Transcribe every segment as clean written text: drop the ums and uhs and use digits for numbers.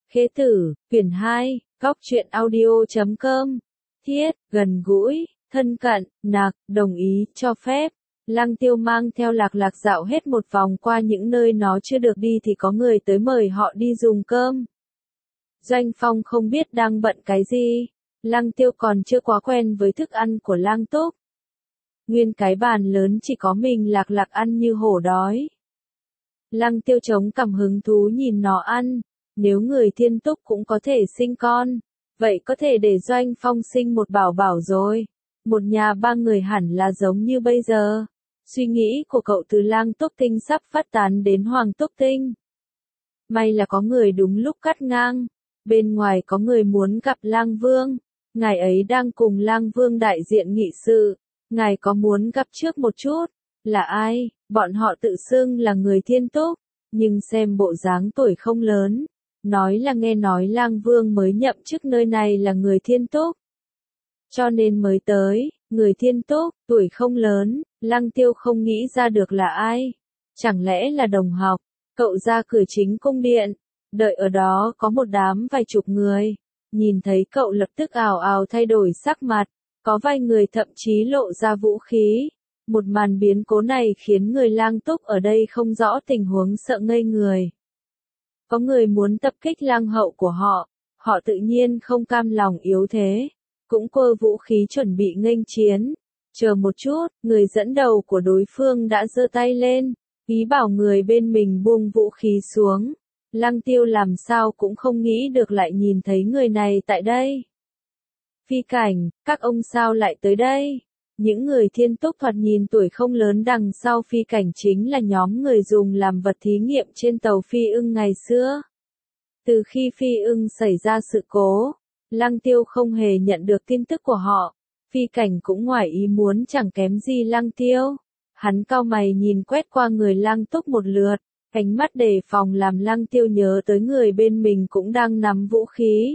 Khế Tử, quyển 2, Góc truyện audio.com. Thiết, gần gũi, thân cận, nạc, đồng ý, cho phép. Lăng Tiêu mang theo Lạc Lạc dạo hết một vòng qua những nơi nó chưa được đi thì có người tới mời họ đi dùng cơm. Doanh Phong không biết đang bận cái gì. Lăng Tiêu còn chưa quá quen với thức ăn của Lang Túc. Nguyên cái bàn lớn chỉ có mình Lạc Lạc ăn như hổ đói. Lăng Tiêu chống cằm hứng thú nhìn nó ăn. Nếu người Thiên Túc cũng có thể sinh con, vậy có thể để Doanh Phong sinh một bảo bảo rồi. Một nhà ba người hẳn là giống như bây giờ. Suy nghĩ của cậu từ Lang Túc Tinh sắp phát tán đến Hoàng Túc Tinh. May là có người đúng lúc cắt ngang. Bên ngoài có người muốn gặp Lang Vương. Ngài ấy đang cùng Lang Vương đại diện nghị sự. Ngài có muốn gặp trước một chút? Là ai? Bọn họ tự xưng là người Thiên Túc, nhưng xem bộ dáng tuổi không lớn. Nói là nghe nói Lang Vương mới nhậm chức nơi này là người Thiên Túc. Cho nên mới tới, người Thiên Túc, tuổi không lớn, Lăng Tiêu không nghĩ ra được là ai. Chẳng lẽ là đồng học? Cậu ra cửa chính cung điện, đợi ở đó có một đám vài chục người. Nhìn thấy cậu lập tức ào ào thay đổi sắc mặt, có vài người thậm chí lộ ra vũ khí. Một màn biến cố này khiến người Lang Túc ở đây không rõ tình huống sợ ngây người. Có người muốn tập kích Lang hậu của họ, họ tự nhiên không cam lòng yếu thế, cũng quơ vũ khí chuẩn bị nghênh chiến. Chờ một chút, người dẫn đầu của đối phương đã giơ tay lên, ý bảo người bên mình buông vũ khí xuống. Lăng Tiêu làm sao cũng không nghĩ được lại nhìn thấy người này tại đây. Phi Cảnh, các ông sao lại tới đây? Những người Thiên Túc thoạt nhìn tuổi không lớn đằng sau Phi Cảnh chính là nhóm người dùng làm vật thí nghiệm trên tàu Phi Ưng ngày xưa. Từ khi Phi Ưng xảy ra sự cố, Lăng Tiêu không hề nhận được tin tức của họ. Phi Cảnh cũng ngoài ý muốn chẳng kém gì Lăng Tiêu. Hắn cau mày nhìn quét qua người Lang Túc một lượt, ánh mắt đề phòng làm Lăng Tiêu nhớ tới người bên mình cũng đang nắm vũ khí.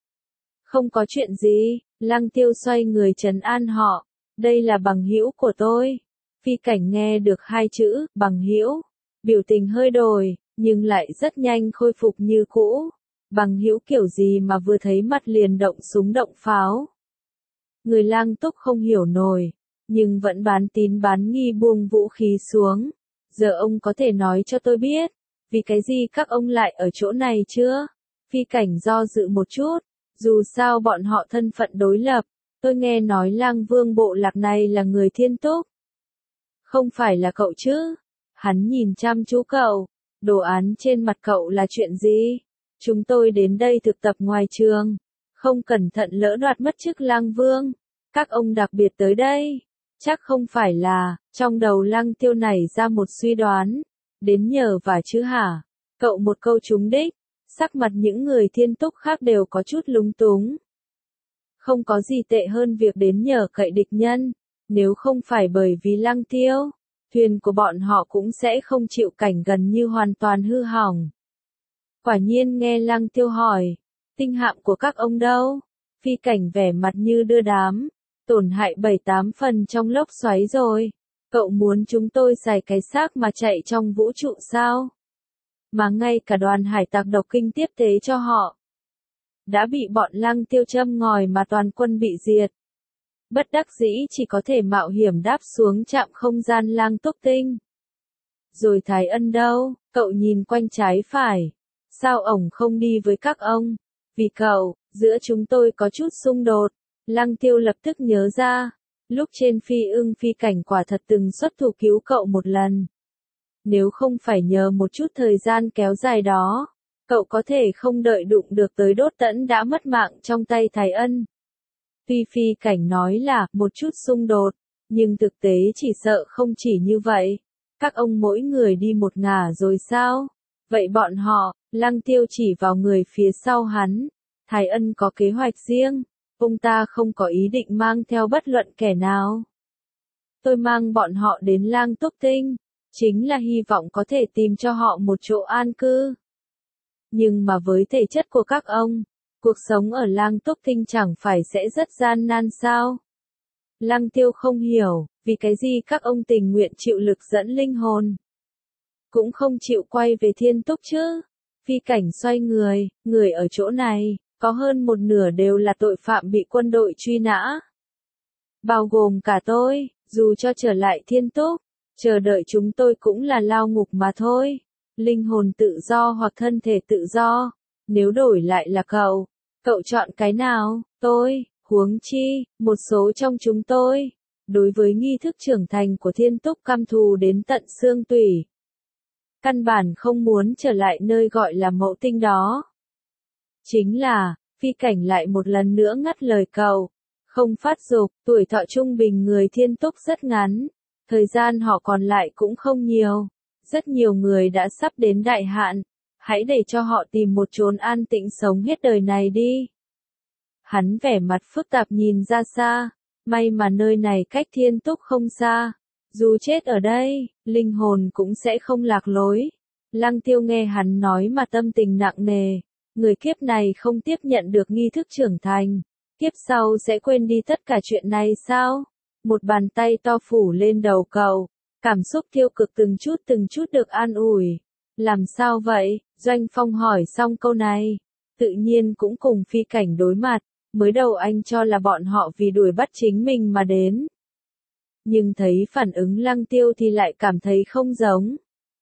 Không có chuyện gì, Lăng Tiêu xoay người trấn an họ. Đây là bằng hữu của tôi. Phi Cảnh nghe được hai chữ, bằng hữu, biểu tình hơi đổi, nhưng lại rất nhanh khôi phục như cũ. Bằng hữu kiểu gì mà vừa thấy mặt liền động súng động pháo. Người Lang Túc không hiểu nổi, nhưng vẫn bán tín bán nghi buông vũ khí xuống. Giờ ông có thể nói cho tôi biết, vì cái gì các ông lại ở chỗ này chưa? Phi Cảnh do dự một chút, dù sao bọn họ thân phận đối lập. Tôi nghe nói Lang Vương bộ lạc này là người Thiên Túc. Không phải là cậu chứ? Hắn nhìn chăm chú cậu. Đồ án trên mặt cậu là chuyện gì? Chúng tôi đến đây thực tập ngoài trường. Không cẩn thận lỡ đoạt mất chức Lang Vương. Các ông đặc biệt tới đây. Chắc không phải là, trong đầu Lăng Tiêu nảy ra một suy đoán. Đến nhờ vả chứ hả? Cậu một câu trúng đích. Sắc mặt những người Thiên Túc khác đều có chút lúng túng. Không có gì tệ hơn việc đến nhờ cậy địch nhân. Nếu không phải bởi vì Lăng Tiêu, thuyền của bọn họ cũng sẽ không chịu cảnh gần như hoàn toàn hư hỏng. Quả nhiên nghe Lăng Tiêu hỏi, tinh hạm của các ông đâu? Phi Cảnh vẻ mặt như đưa đám, tổn hại 7-8 phần trong lốc xoáy rồi. Cậu muốn chúng tôi xài cái xác mà chạy trong vũ trụ sao? Mà ngay cả đoàn hải tặc độc kinh tiếp tế cho họ. Đã bị bọn Lăng Tiêu châm ngòi mà toàn quân bị diệt. Bất đắc dĩ chỉ có thể mạo hiểm đáp xuống trạm không gian Lang Túc Tinh. Rồi Thái Ân đâu? Cậu nhìn quanh trái phải. Sao ổng không đi với các ông? Vì cậu, giữa chúng tôi có chút xung đột. Lăng Tiêu lập tức nhớ ra. Lúc trên Phi Ưng Phi Cảnh quả thật từng xuất thủ cứu cậu một lần. Nếu không phải nhờ một chút thời gian kéo dài đó, cậu có thể không đợi đụng được tới Đốt Tẫn đã mất mạng trong tay Thái Ân. Tuy Phi Cảnh nói là một chút xung đột, nhưng thực tế chỉ sợ không chỉ như vậy. Các ông mỗi người đi một ngả rồi sao? Vậy bọn họ, Lăng Tiêu chỉ vào người phía sau hắn. Thái Ân có kế hoạch riêng, ông ta không có ý định mang theo bất luận kẻ nào. Tôi mang bọn họ đến Lang Túc Tinh, chính là hy vọng có thể tìm cho họ một chỗ an cư. Nhưng mà với thể chất của các ông, cuộc sống ở Lang Túc Tinh chẳng phải sẽ rất gian nan sao? Lăng Tiêu không hiểu, vì cái gì các ông tình nguyện chịu lực dẫn linh hồn. Cũng không chịu quay về Thiên Túc chứ? Phi Cảnh xoay người ở chỗ này, có hơn một nửa đều là tội phạm bị quân đội truy nã. Bao gồm cả tôi, dù cho trở lại Thiên Túc, chờ đợi chúng tôi cũng là lao ngục mà thôi. Linh hồn tự do hoặc thân thể tự do, nếu đổi lại là cậu chọn cái nào? Tôi, huống chi, một số trong chúng tôi, đối với nghi thức trưởng thành của Thiên Túc căm thù đến tận xương tủy. Căn bản không muốn trở lại nơi gọi là mẫu tinh đó. Chính là, Phi Cảnh lại một lần nữa ngắt lời cậu. Không phát dục, tuổi thọ trung bình người Thiên Túc rất ngắn, thời gian họ còn lại cũng không nhiều. Rất nhiều người đã sắp đến đại hạn, hãy để cho họ tìm một chốn an tĩnh sống hết đời này đi. Hắn vẻ mặt phức tạp nhìn ra xa, may mà nơi này cách Thiên Túc không xa. Dù chết ở đây, linh hồn cũng sẽ không lạc lối. Lăng Tiêu nghe hắn nói mà tâm tình nặng nề. Người kiếp này không tiếp nhận được nghi thức trưởng thành. Kiếp sau sẽ quên đi tất cả chuyện này sao? Một bàn tay to phủ lên đầu cậu. Cảm xúc tiêu cực từng chút được an ủi. Làm sao vậy? Doanh Phong hỏi xong câu này. Tự nhiên cũng cùng Phi Cảnh đối mặt. Mới đầu anh cho là bọn họ vì đuổi bắt chính mình mà đến. Nhưng thấy phản ứng Lăng Tiêu thì lại cảm thấy không giống.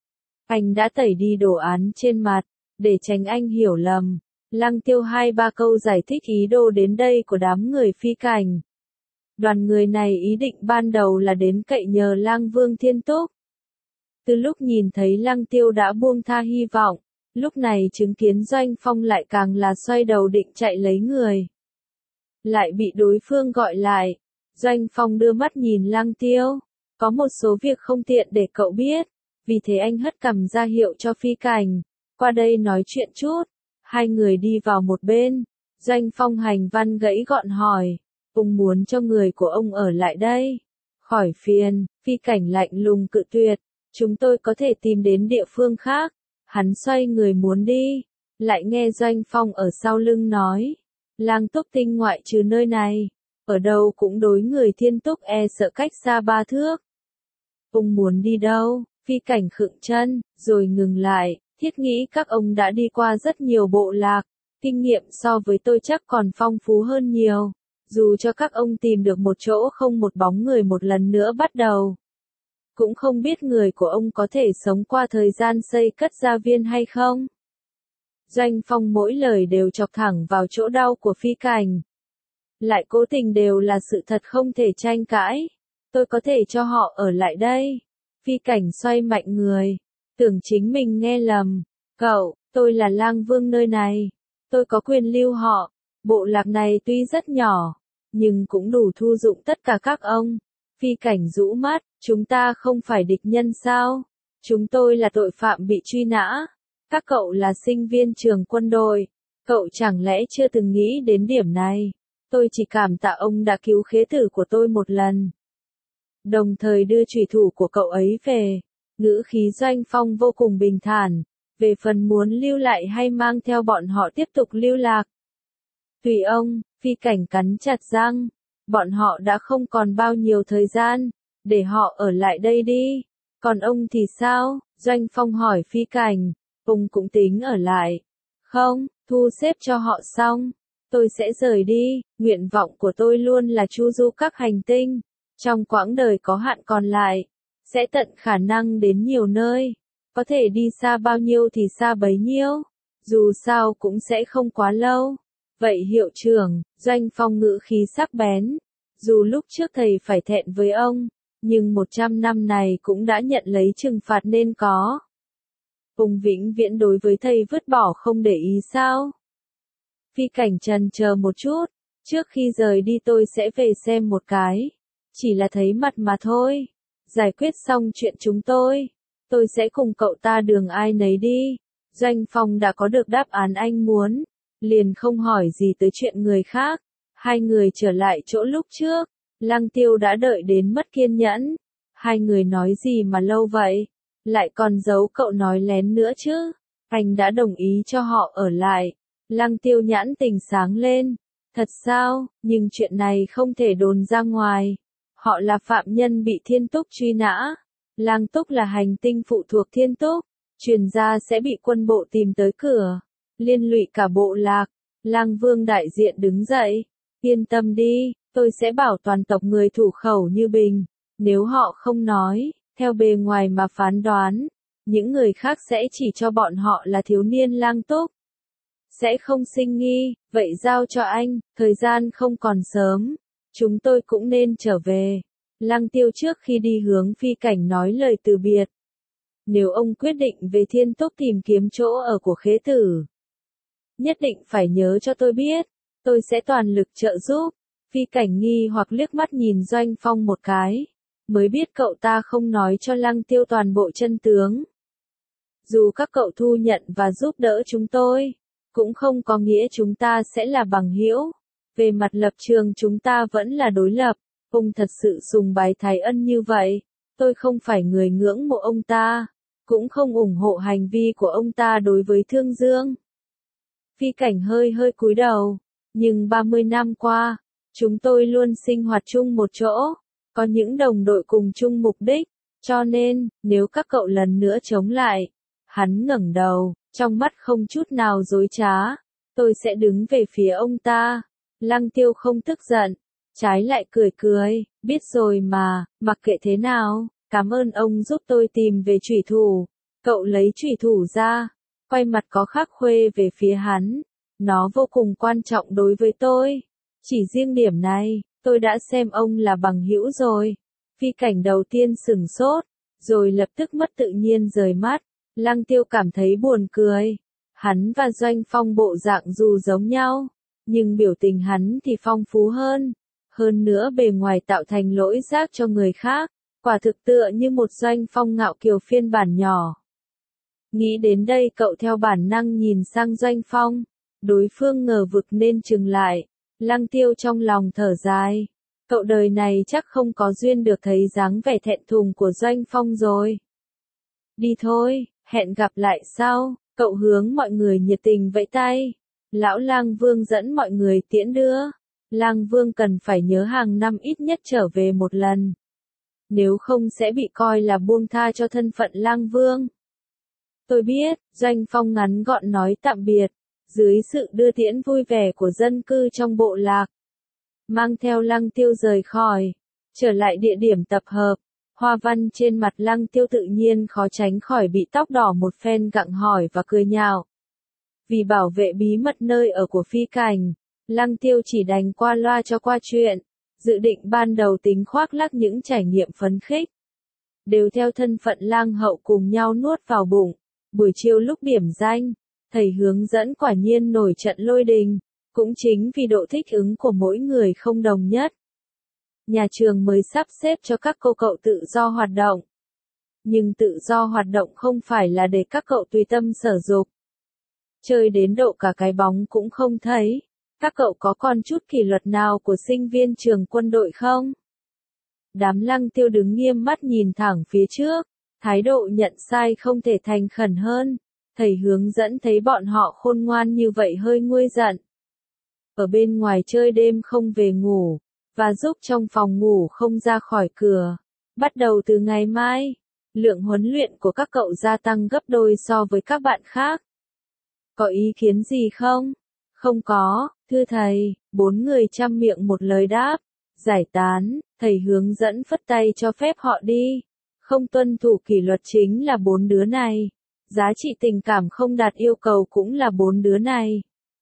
Anh đã tẩy đi đồ án trên mặt, để tránh anh hiểu lầm. Lăng Tiêu 2-3 câu giải thích ý đồ đến đây của đám người Phi Cảnh. Đoàn người này ý định ban đầu là đến cậy nhờ Lang Vương Thiên Túc. Từ lúc nhìn thấy Lăng Tiêu đã buông tha hy vọng, lúc này chứng kiến Doanh Phong lại càng là xoay đầu định chạy lấy người. Lại bị đối phương gọi lại. Doanh Phong đưa mắt nhìn Lăng Tiêu. Có một số việc không tiện để cậu biết. Vì thế anh hất cằm ra hiệu cho Phi Cảnh. Qua đây nói chuyện chút. Hai người đi vào một bên. Doanh Phong hành văn gãy gọn hỏi. Ông muốn cho người của ông ở lại đây. Khỏi phiền. Phi Cảnh lạnh lùng cự tuyệt. Chúng tôi có thể tìm đến địa phương khác. Hắn xoay người muốn đi. Lại nghe Doanh Phong ở sau lưng nói. Lang Túc Tinh ngoại trừ nơi này. Ở đâu cũng đối người Thiên Túc e sợ cách xa 3 thước. Ông muốn đi đâu? Phi Cảnh khựng chân, rồi ngừng lại, thiết nghĩ các ông đã đi qua rất nhiều bộ lạc, kinh nghiệm so với tôi chắc còn phong phú hơn nhiều. Dù cho các ông tìm được một chỗ không một bóng người một lần nữa bắt đầu. Cũng không biết người của ông có thể sống qua thời gian xây cất gia viên hay không? Doanh Phong mỗi lời đều chọc thẳng vào chỗ đau của Phi Cảnh. Lại cố tình đều là sự thật không thể tranh cãi. Tôi có thể cho họ ở lại đây. Phi Cảnh xoay mạnh người. Tưởng chính mình nghe lầm. Cậu, tôi là Lang Vương nơi này. Tôi có quyền lưu họ. Bộ lạc này tuy rất nhỏ, nhưng cũng đủ thu dụng tất cả các ông. Phi Cảnh rũ mắt, chúng ta không phải địch nhân sao? Chúng tôi là tội phạm bị truy nã. Các cậu là sinh viên trường quân đội. Cậu chẳng lẽ chưa từng nghĩ đến điểm này? Tôi chỉ cảm tạ ông đã cứu khế tử của tôi một lần. Đồng thời đưa chủy thủ của cậu ấy về. Ngữ khí Doanh Phong vô cùng bình thản. Về phần muốn lưu lại hay mang theo bọn họ tiếp tục lưu lạc. Tùy ông, Phi Cảnh cắn chặt răng. Bọn họ đã không còn bao nhiêu thời gian. Để họ ở lại đây đi. Còn ông thì sao? Doanh Phong hỏi Phi Cảnh. Ông cũng tính ở lại. Không, thu xếp cho họ xong. Tôi sẽ rời đi. Nguyện vọng của tôi luôn là chu du các hành tinh. Trong quãng đời có hạn còn lại. Sẽ tận khả năng đến nhiều nơi. Có thể đi xa bao nhiêu thì xa bấy nhiêu. Dù sao cũng sẽ không quá lâu. Vậy hiệu trưởng, Doanh Phong ngữ khí sắc bén. Dù lúc trước thầy phải thẹn với ông, nhưng 100 năm này cũng đã nhận lấy trừng phạt nên có. Ông vĩnh viễn đối với thầy vứt bỏ không để ý sao? Phi Cảnh trần chờ một chút, trước khi rời đi tôi sẽ về xem một cái. Chỉ là thấy mặt mà thôi. Giải quyết xong chuyện chúng tôi sẽ cùng cậu ta đường ai nấy đi. Doanh Phong đã có được đáp án anh muốn, liền không hỏi gì tới chuyện người khác. Hai người trở lại chỗ lúc trước, Lăng Tiêu đã đợi đến mất kiên nhẫn. Hai người nói gì mà lâu vậy? Lại còn giấu cậu nói lén nữa chứ? Anh đã đồng ý cho họ ở lại. Lăng Tiêu nhãn tình sáng lên. Thật sao? Nhưng chuyện này không thể đồn ra ngoài. Họ là phạm nhân bị Thiên Túc truy nã. Lang Túc là hành tinh phụ thuộc Thiên Túc. truyền ra sẽ bị quân bộ tìm tới cửa, liên lụy cả bộ lạc. Lang Vương đại diện đứng dậy, yên tâm đi, tôi sẽ bảo toàn tộc người thủ khẩu như bình, nếu họ không nói, theo bề ngoài mà phán đoán, những người khác sẽ chỉ cho bọn họ là thiếu niên lang túc. Sẽ không sinh nghi, vậy giao cho anh, thời gian không còn sớm, chúng tôi cũng nên trở về. Lăng Tiêu trước khi đi hướng Phi Cảnh nói lời từ biệt. Nếu ông quyết định về Thiên Túc tìm kiếm chỗ ở của Khế Tử, nhất định phải nhớ cho tôi biết, tôi sẽ toàn lực trợ giúp. Phi Cảnh nghi hoặc liếc mắt nhìn Doanh Phong một cái, mới biết cậu ta không nói cho Lăng Tiêu toàn bộ chân tướng. Dù các cậu thu nhận và giúp đỡ chúng tôi, cũng không có nghĩa chúng ta sẽ là bằng hữu. Về mặt lập trường chúng ta vẫn là đối lập. Ông thật sự sùng bái Thái Ân như vậy, tôi không phải người ngưỡng mộ ông ta, cũng không ủng hộ hành vi của ông ta đối với Thương Dương. Phi Cảnh hơi cúi đầu, nhưng 30 năm qua, chúng tôi luôn sinh hoạt chung một chỗ, có những đồng đội cùng chung mục đích, cho nên, nếu các cậu lần nữa chống lại, hắn ngẩng đầu, trong mắt không chút nào dối trá, tôi sẽ đứng về phía ông ta. Lăng Tiêu không tức giận, trái lại cười, biết rồi mà, mặc kệ thế nào, cảm ơn ông giúp tôi tìm về chủy thủ. Cậu lấy chủy thủ ra, quay mặt có khắc khuê về phía hắn, nó vô cùng quan trọng đối với tôi. Chỉ riêng điểm này, tôi đã xem ông là bằng hữu rồi. Phi Cảnh đầu tiên sửng sốt, rồi lập tức mất tự nhiên rời mắt. Lăng Tiêu cảm thấy buồn cười. Hắn và Doanh Phong bộ dạng dù giống nhau, nhưng biểu tình hắn thì phong phú hơn. Hơn nữa bề ngoài tạo thành lỗi giác cho người khác, quả thực tựa như một Doanh Phong ngạo kiều phiên bản nhỏ. Nghĩ đến đây cậu theo bản năng nhìn sang Doanh Phong, đối phương ngờ vực nên chừng lại. Lăng Tiêu trong lòng thở dài, cậu đời này chắc không có duyên được thấy dáng vẻ thẹn thùng của Doanh Phong rồi. Đi thôi, hẹn gặp lại sau. Cậu hướng mọi người nhiệt tình vẫy tay. Lão Lang Vương dẫn mọi người tiễn đưa. Lang Vương cần phải nhớ hàng năm ít nhất trở về một lần. Nếu không sẽ bị coi là buông tha cho thân phận Lang Vương. Tôi biết, Doanh Phong ngắn gọn nói tạm biệt. Dưới sự đưa tiễn vui vẻ của dân cư trong bộ lạc. Mang theo Lăng Tiêu rời khỏi. Trở lại địa điểm tập hợp. Hoa văn trên mặt Lăng Tiêu tự nhiên khó tránh khỏi bị tóc đỏ một phen gặng hỏi và cười nhạo. Vì bảo vệ bí mật nơi ở của Phi Cảnh, Lăng Tiêu chỉ đành qua loa cho qua chuyện. Dự định ban đầu tính khoác lác những trải nghiệm phấn khích. Đều theo thân phận lang hậu cùng nhau nuốt vào bụng. Buổi chiều lúc điểm danh, thầy hướng dẫn quả nhiên nổi trận lôi đình. Cũng chính vì độ thích ứng của mỗi người không đồng nhất. Nhà trường mới sắp xếp cho các cô cậu tự do hoạt động. Nhưng tự do hoạt động không phải là để các cậu tùy tâm sở dục. Chơi đến độ cả cái bóng cũng không thấy. Các cậu có còn chút kỷ luật nào của sinh viên trường quân đội không? Đám Lăng Tiêu đứng nghiêm mắt nhìn thẳng phía trước. Thái độ nhận sai không thể thành khẩn hơn. Thầy hướng dẫn thấy bọn họ khôn ngoan như vậy hơi nguôi giận. Ở bên ngoài chơi đêm không về ngủ. Và giúp trong phòng ngủ không ra khỏi cửa. Bắt đầu từ ngày mai, lượng huấn luyện của các cậu gia tăng gấp đôi so với các bạn khác. Có ý kiến gì không? Không có, thưa thầy. 4 người chăm miệng một lời đáp. Giải tán, thầy hướng dẫn phất tay cho phép họ đi. Không tuân thủ kỷ luật chính là 4 đứa này. Giá trị tình cảm không đạt yêu cầu cũng là 4 đứa này.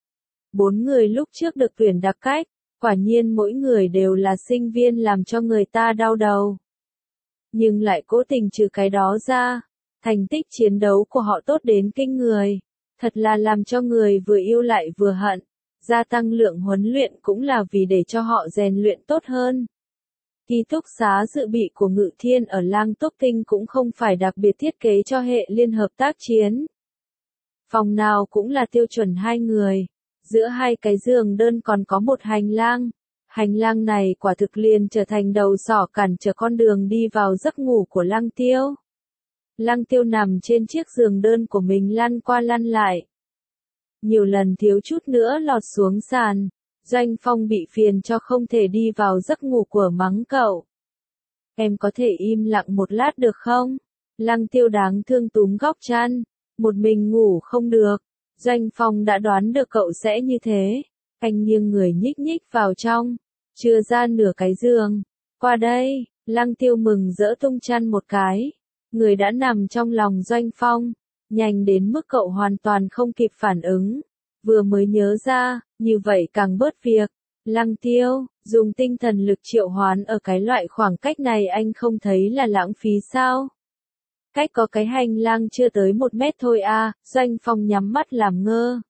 4 người lúc trước được tuyển đặc cách. Quả nhiên mỗi người đều là sinh viên làm cho người ta đau đầu. Nhưng lại cố tình trừ cái đó ra. Thành tích chiến đấu của họ tốt đến kinh người. Thật là làm cho người vừa yêu lại vừa hận. Gia tăng lượng huấn luyện cũng là vì để cho họ rèn luyện tốt hơn. Ký túc xá dự bị của Ngự Thiên ở Lang Túc Tinh cũng không phải đặc biệt thiết kế cho hệ liên hợp tác chiến. Phòng nào cũng là tiêu chuẩn 2 người. Giữa 2 cái giường đơn còn có một hành lang. Hành lang này quả thực liền trở thành đầu sỏ cản trở con đường đi vào giấc ngủ của Lăng Tiêu. Lăng Tiêu nằm trên chiếc giường đơn của mình lăn qua lăn lại. Nhiều lần thiếu chút nữa lọt xuống sàn. Doanh Phong bị phiền cho không thể đi vào giấc ngủ của mắng cậu. Em có thể im lặng một lát được không? Lăng Tiêu đáng thương túm góc chăn, một mình ngủ không được. Doanh Phong đã đoán được cậu sẽ như thế. Anh nghiêng người nhích nhích vào trong, chừa ra nửa cái giường. Qua đây, Lăng Tiêu mừng rỡ tung chăn một cái. Người đã nằm trong lòng Doanh Phong, nhanh đến mức cậu hoàn toàn không kịp phản ứng. Vừa mới nhớ ra, như vậy càng bớt việc. Lăng Tiêu, dùng tinh thần lực triệu hoán ở cái loại khoảng cách này anh không thấy là lãng phí sao? Cách có cái hành lang chưa tới 1 mét thôi à, Doanh Phong nhắm mắt làm ngơ.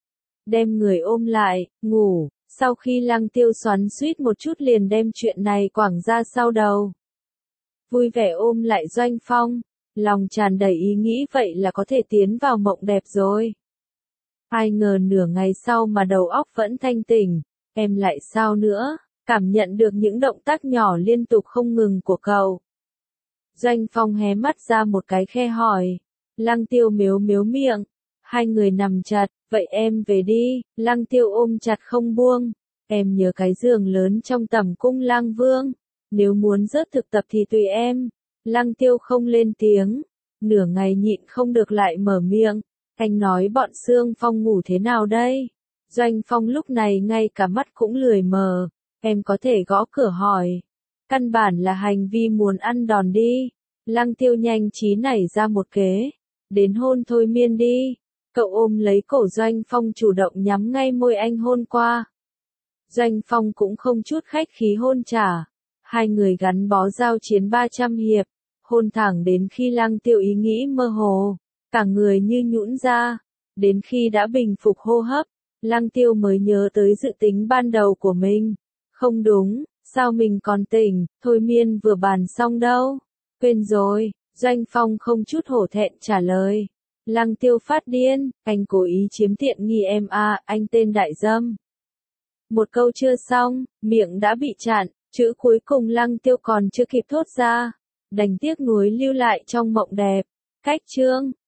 Đem người ôm lại, ngủ, sau khi Lăng Tiêu xoắn xuýt một chút liền đem chuyện này quẳng ra sau đầu. Vui vẻ ôm lại Doanh Phong, lòng tràn đầy ý nghĩ vậy là có thể tiến vào mộng đẹp rồi. Ai ngờ nửa ngày sau mà đầu óc vẫn thanh tỉnh, em lại sao nữa, cảm nhận được những động tác nhỏ liên tục không ngừng của cậu. Doanh Phong hé mắt ra một cái khe hỏi. Lăng Tiêu mếu mếu miệng. Hai người nằm chặt, vậy em về đi. Lăng Tiêu ôm chặt không buông. Em nhớ cái giường lớn trong tầm cung Lang Vương. Nếu muốn rớt thực tập thì tùy em. Lăng Tiêu không lên tiếng. Nửa ngày nhịn không được lại mở miệng. Anh nói bọn Sương Phong ngủ thế nào đây? Doanh Phong lúc này ngay cả mắt cũng lười mờ. Em có thể gõ cửa hỏi. Căn bản là hành vi muốn ăn đòn đi. Lăng Tiêu nhanh trí nảy ra một kế. Đến hôn thôi miên đi. Cậu ôm lấy cổ Doanh Phong chủ động nhắm ngay môi anh hôn qua. Doanh Phong cũng không chút khách khí hôn trả. Hai người gắn bó giao chiến 300 hiệp. Hôn thẳng đến khi Lăng Tiêu ý nghĩ mơ hồ. Cả người như nhũn ra. Đến khi đã bình phục hô hấp. Lăng Tiêu mới nhớ tới dự tính ban đầu của mình. Không đúng. Sao mình còn tỉnh, thôi miên vừa bàn xong đâu. Quên rồi, Doanh Phong không chút hổ thẹn trả lời. Lăng Tiêu phát điên, anh cố ý chiếm tiện nghi em à, anh tên đại dâm. Một câu chưa xong, miệng đã bị chặn, chữ cuối cùng Lăng Tiêu còn chưa kịp thốt ra. Đành tiếc nuối lưu lại trong mộng đẹp. Cách chương.